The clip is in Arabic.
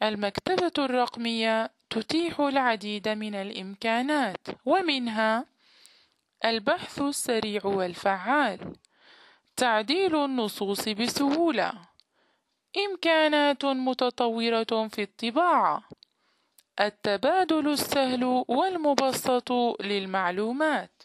المكتبة الرقمية تتيح العديد من الإمكانات، ومنها البحث السريع والفعال، تعديل النصوص بسهولة، إمكانات متطورة في الطباعة، التبادل السهل والمبسط للمعلومات.